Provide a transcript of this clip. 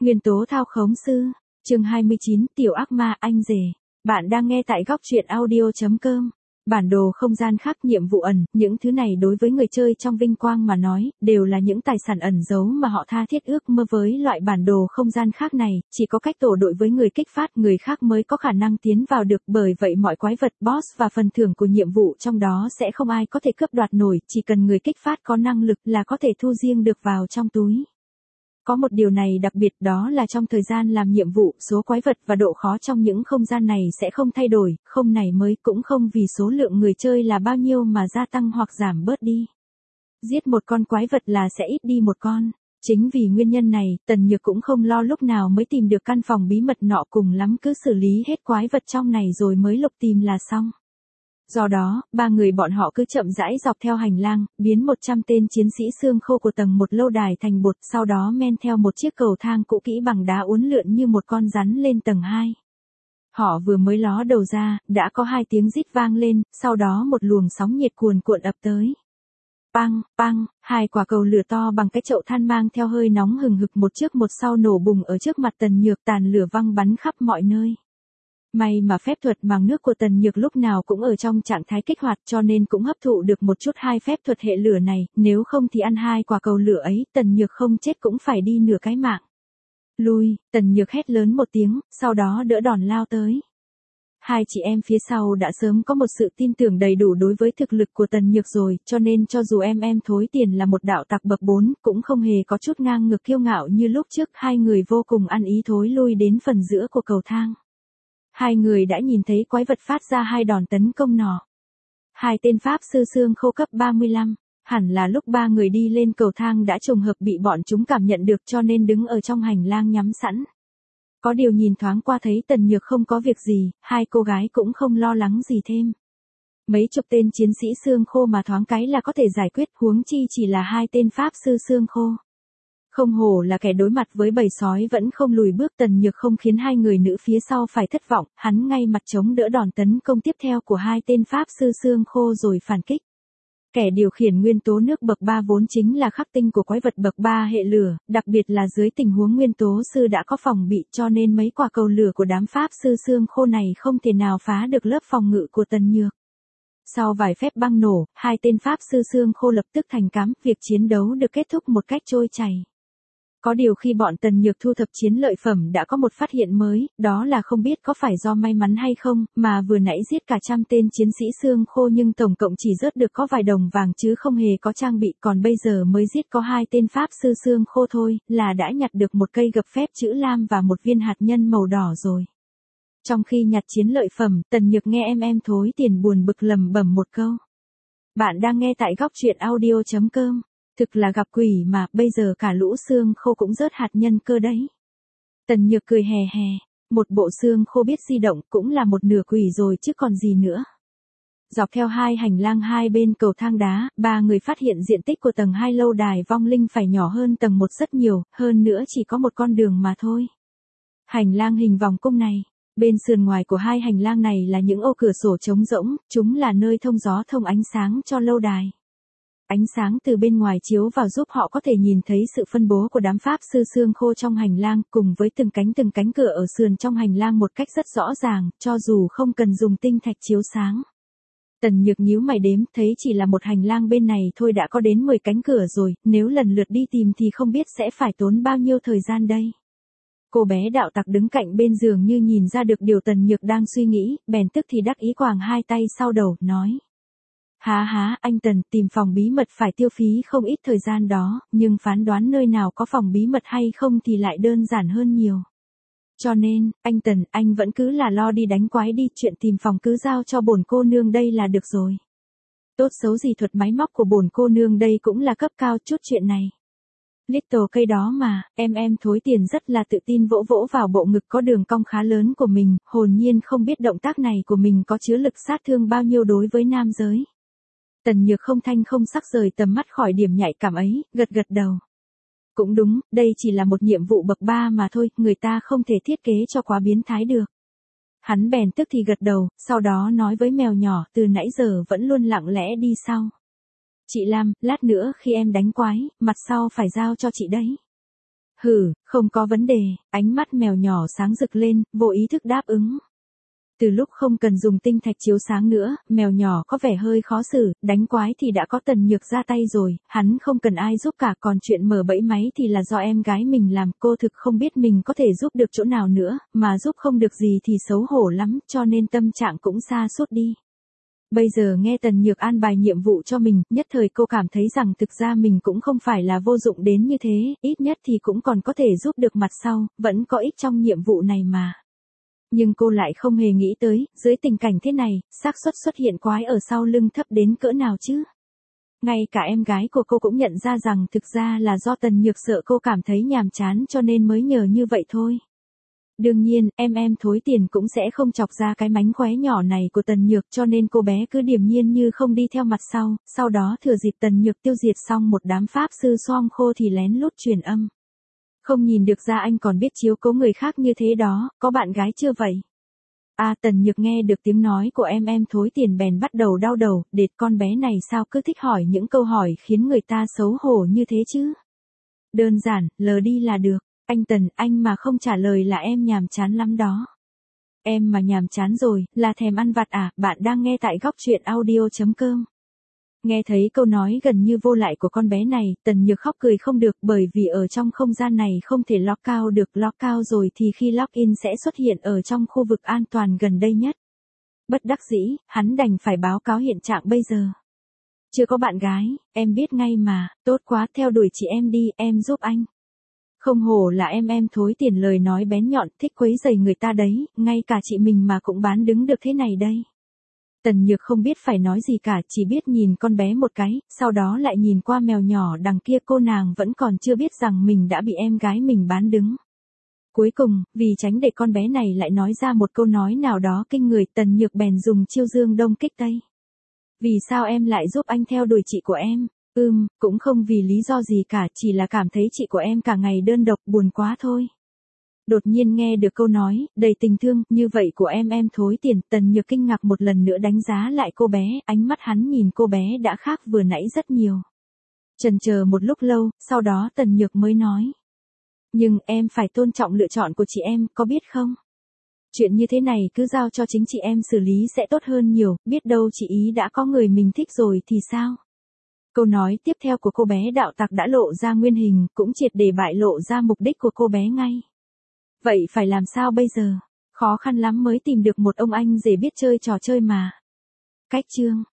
Nguyên tố thao khống sư, chương 29, tiểu ác ma anh rể. Bạn đang nghe tại góc truyện audio.com. Bản đồ không gian khác, nhiệm vụ ẩn, những thứ này đối với người chơi trong vinh quang mà nói, đều là những tài sản ẩn giấu mà họ tha thiết ước mơ. Với loại bản đồ không gian khác này, chỉ có cách tổ đội với người kích phát người khác mới có khả năng tiến vào được, bởi vậy mọi quái vật, boss và phần thưởng của nhiệm vụ trong đó sẽ không ai có thể cướp đoạt nổi, chỉ cần người kích phát có năng lực là có thể thu riêng được vào trong túi. Có một điều này đặc biệt, đó là trong thời gian làm nhiệm vụ, số quái vật và độ khó trong những không gian này sẽ không thay đổi, không này mới cũng không vì số lượng người chơi là bao nhiêu mà gia tăng hoặc giảm bớt đi. Giết một con quái vật là sẽ ít đi một con. Chính vì nguyên nhân này, Tần Nhược cũng không lo lúc nào mới tìm được căn phòng bí mật nọ, cùng lắm cứ xử lý hết quái vật trong này rồi mới lục tìm là xong. Do đó, ba người bọn họ cứ chậm rãi dọc theo hành lang, biến 100 tên chiến sĩ xương khô của tầng 1 lâu đài thành bột, sau đó men theo một chiếc cầu thang cũ kỹ bằng đá uốn lượn như một con rắn lên tầng 2. Họ vừa mới ló đầu ra, đã có 2 tiếng rít vang lên, sau đó một luồng sóng nhiệt cuồn cuộn ập tới. Pang, pang, 2 quả cầu lửa to bằng cái chậu than mang theo hơi nóng hừng hực một trước một sau nổ bùng ở trước mặt Tần Nhược, tàn lửa văng bắn khắp mọi nơi. May mà phép thuật màng nước của Tần Nhược lúc nào cũng ở trong trạng thái kích hoạt, cho nên cũng hấp thụ được một chút 2 phép thuật hệ lửa này, nếu không thì ăn 2 quả cầu lửa ấy, Tần Nhược không chết cũng phải đi nửa cái mạng. Lui, Tần Nhược hét lớn một tiếng, sau đó đỡ đòn lao tới. 2 chị em phía sau đã sớm có một sự tin tưởng đầy đủ đối với thực lực của Tần Nhược rồi, cho nên cho dù em Thối Tiền là một đạo tặc bậc 4, cũng không hề có chút ngang ngược kiêu ngạo như lúc trước. 2 người vô cùng ăn ý thối lui đến phần giữa của cầu thang. 2 người đã nhìn thấy quái vật phát ra 2 đòn tấn công nọ. 2 tên pháp sư xương khô cấp 35, hẳn là lúc 3 người đi lên cầu thang đã trùng hợp bị bọn chúng cảm nhận được, cho nên đứng ở trong hành lang nhắm sẵn. Có điều nhìn thoáng qua thấy Tần Nhược không có việc gì, 2 cô gái cũng không lo lắng gì thêm. Mấy chục tên chiến sĩ xương khô mà thoáng cái là có thể giải quyết, huống chi chỉ là 2 tên pháp sư xương khô. Không hổ là kẻ đối mặt với bầy sói vẫn không lùi bước. Tần Nhược không khiến 2 người nữ phía sau phải thất vọng, hắn ngay mặt chống đỡ đòn tấn công tiếp theo của 2 tên pháp sư xương khô rồi phản kích. Kẻ điều khiển nguyên tố nước bậc 3 vốn chính là khắc tinh của quái vật bậc 3 hệ lửa, đặc biệt là dưới tình huống nguyên tố sư đã có phòng bị, cho nên mấy quả cầu lửa của đám pháp sư xương khô này không thể nào phá được lớp phòng ngự của Tần Nhược. Sau vài phép băng nổ, 2 tên pháp sư xương khô lập tức thành cám, việc chiến đấu được kết thúc một cách trôi chảy. Có điều khi bọn Tần Nhược thu thập chiến lợi phẩm đã có một phát hiện mới, đó là không biết có phải do may mắn hay không, mà vừa nãy giết cả trăm tên chiến sĩ xương khô nhưng tổng cộng chỉ rớt được có vài đồng vàng chứ không hề có trang bị, còn bây giờ mới giết có 2 tên pháp sư xương khô thôi, là đã nhặt được một cây gập phép chữ lam và một viên hạt nhân màu đỏ rồi. Trong khi nhặt chiến lợi phẩm, Tần Nhược nghe em Thối Tiền buồn bực lẩm bẩm một câu. Bạn đang nghe tại góc truyện audio.com. Thực là gặp quỷ mà, bây giờ cả lũ xương khô cũng rớt hạt nhân cơ đấy. Tần Nhược cười hè hè, một bộ xương khô biết di động cũng là một nửa quỷ rồi chứ còn gì nữa. Dọc theo 2 hành lang 2 bên cầu thang đá, 3 người phát hiện diện tích của tầng 2 lâu đài vong linh phải nhỏ hơn tầng 1 rất nhiều, hơn nữa chỉ có một con đường mà thôi. Hành lang hình vòng cung này, bên sườn ngoài của 2 hành lang này là những ô cửa sổ trống rỗng, chúng là nơi thông gió thông ánh sáng cho lâu đài. Ánh sáng từ bên ngoài chiếu vào giúp họ có thể nhìn thấy sự phân bố của đám pháp sư xương khô trong hành lang, cùng với từng cánh cửa ở sườn trong hành lang một cách rất rõ ràng, cho dù không cần dùng tinh thạch chiếu sáng. Tần Nhược nhíu mày đếm, thấy chỉ là một hành lang bên này thôi đã có đến 10 cánh cửa rồi, nếu lần lượt đi tìm thì không biết sẽ phải tốn bao nhiêu thời gian đây. Cô bé đạo tặc đứng cạnh bên giường như nhìn ra được điều Tần Nhược đang suy nghĩ, bèn tức thì đắc ý quàng 2 tay sau đầu, nói. Há, anh Tần, tìm phòng bí mật phải tiêu phí không ít thời gian đó, nhưng phán đoán nơi nào có phòng bí mật hay không thì lại đơn giản hơn nhiều. Cho nên, anh Tần, anh vẫn cứ là lo đi đánh quái đi, chuyện tìm phòng cứ giao cho bổn cô nương đây là được rồi. Tốt xấu gì thuật máy móc của bổn cô nương đây cũng là cấp cao chút chuyện này. Little cây đó mà, em Thối Tiền rất là tự tin vỗ vỗ vào bộ ngực có đường cong khá lớn của mình, hồn nhiên không biết động tác này của mình có chứa lực sát thương bao nhiêu đối với nam giới. Tần Nhược không thanh không sắc rời tầm mắt khỏi điểm nhạy cảm ấy, gật đầu. Cũng đúng, đây chỉ là một nhiệm vụ bậc 3 mà thôi, người ta không thể thiết kế cho quá biến thái được. Hắn bèn tức thì gật đầu, sau đó nói với mèo nhỏ từ nãy giờ vẫn luôn lặng lẽ đi sau. Chị Lam, lát nữa khi em đánh quái, mặt sau phải giao cho chị đấy. Không có vấn đề, ánh mắt mèo nhỏ sáng rực lên, vô ý thức đáp ứng. Từ lúc không cần dùng tinh thạch chiếu sáng nữa, mèo nhỏ có vẻ hơi khó xử, đánh quái thì đã có Tần Nhược ra tay rồi, hắn không cần ai giúp cả, còn chuyện mở bẫy máy thì là do em gái mình làm, cô thực không biết mình có thể giúp được chỗ nào nữa, mà giúp không được gì thì xấu hổ lắm, cho nên tâm trạng cũng sa sút đi. Bây giờ nghe Tần Nhược an bài nhiệm vụ cho mình, nhất thời cô cảm thấy rằng thực ra mình cũng không phải là vô dụng đến như thế, ít nhất thì cũng còn có thể giúp được mặt sau, vẫn có ích trong nhiệm vụ này mà. Nhưng cô lại không hề nghĩ tới, dưới tình cảnh thế này, xác suất xuất hiện quái ở sau lưng thấp đến cỡ nào chứ. Ngay cả em gái của cô cũng nhận ra rằng thực ra là do Tần Nhược sợ cô cảm thấy nhàm chán cho nên mới nhờ như vậy thôi. Đương nhiên, em Thối Tiền cũng sẽ không chọc ra cái mánh khóe nhỏ này của Tần Nhược cho nên cô bé cứ điềm nhiên như không đi theo mặt sau đó thừa dịp Tần Nhược tiêu diệt xong một đám pháp sư xoong khô thì lén lút truyền âm. Không nhìn được ra anh còn biết chiếu cố người khác như thế đó, có bạn gái chưa vậy? Tần Nhược nghe được tiếng nói của em Thối Tiền bèn bắt đầu đau đầu, đệt con bé này sao cứ thích hỏi những câu hỏi khiến người ta xấu hổ như thế chứ? Đơn giản, lờ đi là được. Anh Tần, anh mà không trả lời là em nhàm chán lắm đó. Em mà nhàm chán rồi, là thèm ăn vặt à? Bạn đang nghe tại góc truyện audio.com. Nghe thấy câu nói gần như vô lại của con bé này, Tần Nhược khóc cười không được bởi vì ở trong không gian này không thể lock out được, lock out rồi thì khi login sẽ xuất hiện ở trong khu vực an toàn gần đây nhất. Bất đắc dĩ, hắn đành phải báo cáo hiện trạng bây giờ. Chưa có bạn gái, em biết ngay mà, tốt quá, theo đuổi chị em đi, em giúp anh. Không hổ là em Thối Tiền lời nói bén nhọn, thích quấy rầy người ta đấy, ngay cả chị mình mà cũng bán đứng được thế này đây. Tần Nhược không biết phải nói gì cả, chỉ biết nhìn con bé một cái, sau đó lại nhìn qua mèo nhỏ đằng kia, cô nàng vẫn còn chưa biết rằng mình đã bị em gái mình bán đứng. Cuối cùng, vì tránh để con bé này lại nói ra một câu nói nào đó kinh người, Tần Nhược bèn dùng chiêu dương đông kích tây. Vì sao em lại giúp anh theo đuổi chị của em? Cũng không vì lý do gì cả, chỉ là cảm thấy chị của em cả ngày đơn độc buồn quá thôi. Đột nhiên nghe được câu nói, đầy tình thương, như vậy của em Thối Tiền, Tần Nhược kinh ngạc một lần nữa đánh giá lại cô bé, ánh mắt hắn nhìn cô bé đã khác vừa nãy rất nhiều. Chần chờ một lúc lâu, sau đó Tần Nhược mới nói. Nhưng em phải tôn trọng lựa chọn của chị em, có biết không? Chuyện như thế này cứ giao cho chính chị em xử lý sẽ tốt hơn nhiều, biết đâu chị ý đã có người mình thích rồi thì sao? Câu nói tiếp theo của cô bé đạo tặc đã lộ ra nguyên hình, cũng triệt để bại lộ ra mục đích của cô bé ngay. Vậy phải làm sao bây giờ? Khó khăn lắm mới tìm được một ông anh rể biết chơi trò chơi mà. Cách chương